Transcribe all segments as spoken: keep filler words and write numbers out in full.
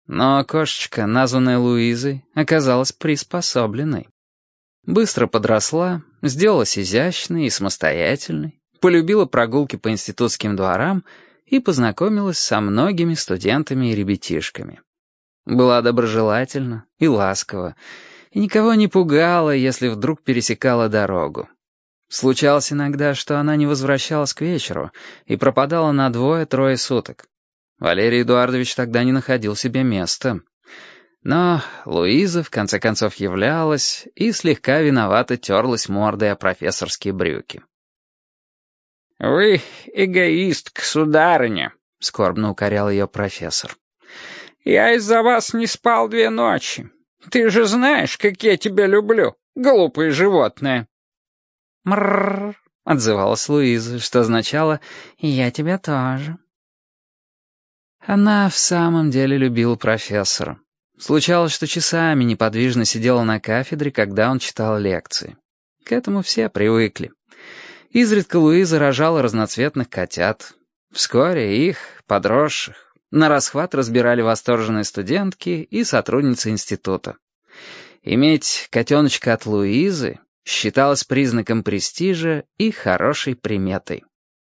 Но кошечка, названная Луизой, оказалась приспособленной. Быстро подросла, сделалась изящной и самостоятельной, полюбила прогулки по институтским дворам и познакомилась со многими студентами и ребятишками. Была доброжелательна и ласкова, и никого не пугала, если вдруг пересекала дорогу. Случалось иногда, что она не возвращалась к вечеру и пропадала на двое-трое суток. Валерий Эдуардович тогда не находил себе места. Но Луиза в конце концов являлась и слегка виновато терлась мордой о профессорские брюки. «Вы эгоистка, сударыня», — скорбно укорял ее профессор. «Я из-за вас не спал две ночи. Ты же знаешь, как я тебя люблю, глупое животное». «Мрррр», — отзывалась Луиза, что означало «я тебя тоже». Она в самом деле любила профессора. Случалось, что часами неподвижно сидела на кафедре, когда он читал лекции. К этому все привыкли. Изредка Луиза рожала разноцветных котят. Вскоре их, подросших, на расхват разбирали восторженные студентки и сотрудницы института. Иметь котеночка от Луизы считалось признаком престижа и хорошей приметой.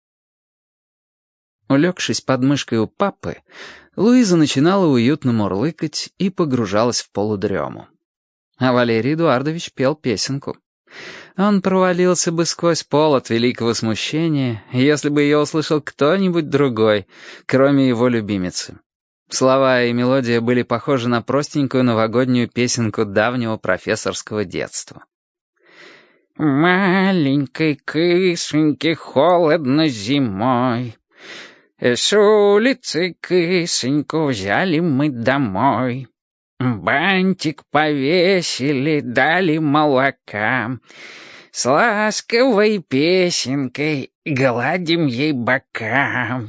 Улегшись под мышкой у папы, Луиза начинала уютно мурлыкать и погружалась в полудрему. А Валерий Эдуардович пел песенку. Он провалился бы сквозь пол от великого смущения, если бы ее услышал кто-нибудь другой, кроме его любимицы. Слова и мелодия были похожи на простенькую новогоднюю песенку давнего профессорского детства. «Маленькой кисоньке холодно зимой. С улицы кисоньку взяли мы домой. Бантик повесили, дали молока. С ласковой песенкой гладим ей бока».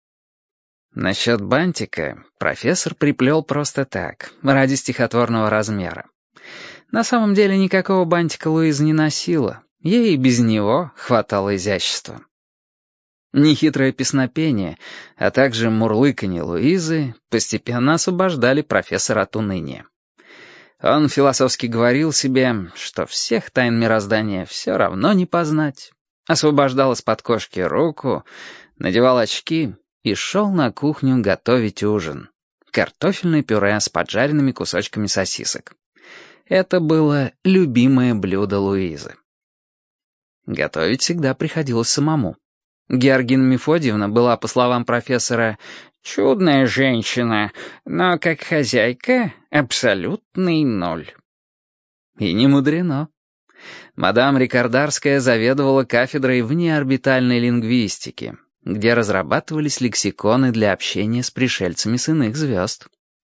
Насчет бантика профессор приплел просто так, ради стихотворного размера. На самом деле никакого бантика Луиза не носила, ей и без него хватало изящества. Нехитрое песнопение, а также мурлыканье Луизы постепенно освобождали профессора от уныния. Он философски говорил себе, что всех тайн мироздания все равно не познать, освобождал из-под кошки руку, надевал очки и шел на кухню готовить ужин. Картофельное пюре с поджаренными кусочками сосисок. Это было любимое блюдо Луизы. Готовить всегда приходилось самому. Георгина Мефодьевна была, по словам профессора, «чудная женщина, но как хозяйка абсолютный ноль». И не мудрено. Мадам Рикардарская заведовала кафедрой внеорбитальной лингвистики, где разрабатывались лексиконы для общения с пришельцами с иных звезд.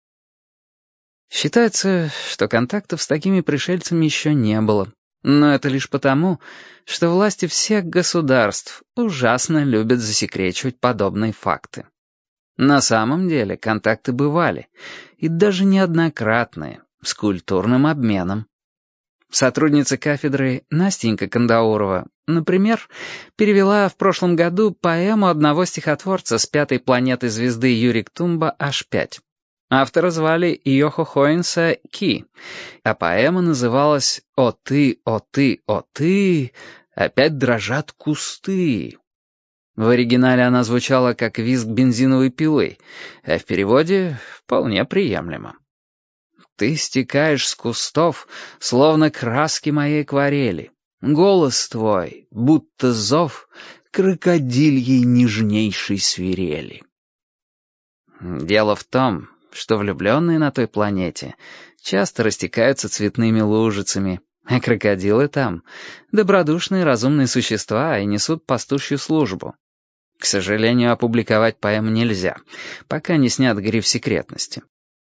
Считается, что контактов с такими пришельцами еще не было. Но это лишь потому, что власти всех государств ужасно любят засекречивать подобные факты. На самом деле контакты бывали, и даже неоднократные, с культурным обменом. Сотрудница кафедры Настенька Кандаурова, например, перевела в прошлом году поэму одного стихотворца с пятой планеты звезды Юрик-Тумба Аш пять. Автора звали Йохохоинса Ки, а поэма называлась «О ты, о ты, о ты, опять дрожат кусты». В оригинале она звучала как визг бензиновой пилы, а в переводе вполне приемлемо. «Ты стекаешь с кустов, словно краски моей акварели. Голос твой, будто зов крокодильей нежнейшей свирели». Дело в том, что влюбленные на той планете часто растекаются цветными лужицами, а крокодилы там — добродушные разумные существа и несут пастушью службу. К сожалению, опубликовать поэму нельзя, пока не снят гриф секретности.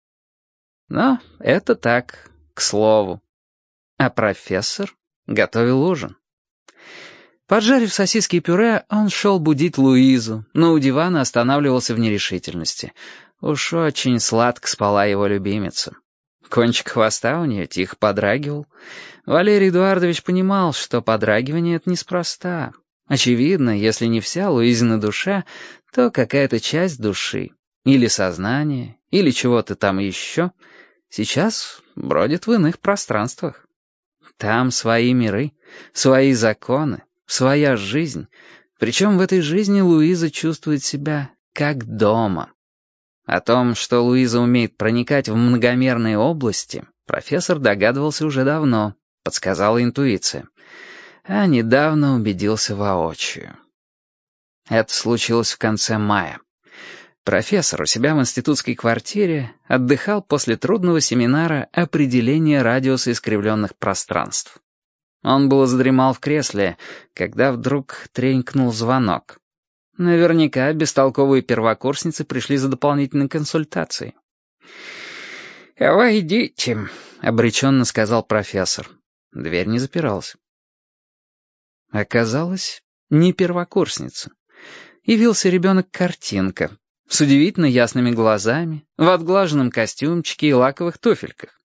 Но это так, к слову. А профессор готовил ужин. Поджарив сосиски и пюре, он шел будить Луизу, но у дивана останавливался в нерешительности. Уж очень сладко спала его любимица. Кончик хвоста у нее тихо подрагивал. Валерий Эдуардович понимал, что подрагивание — это неспроста. Очевидно, если не вся Луизина душа, то какая-то часть души. или сознания, или чего-то там еще, сейчас бродит в иных пространствах. Там свои миры, свои законы, своя жизнь. Причем в этой жизни Луиза чувствует себя как дома. О том, что Луиза умеет проникать в многомерные области, профессор догадывался уже давно, подсказала интуиция. А недавно убедился воочию. Это случилось в конце мая. Профессор у себя в институтской квартире отдыхал после трудного семинара определения радиуса искривленных пространств. Он было задремал в кресле, когда вдруг тренькнул звонок. Наверняка бестолковые первокурсницы пришли за дополнительной консультацией. «Войдите», — обреченно сказал профессор. Дверь не запиралась. Оказалось, не первокурсница. Явился ребенок-картинка с удивительно ясными глазами, в отглаженном костюмчике и лаковых туфельках.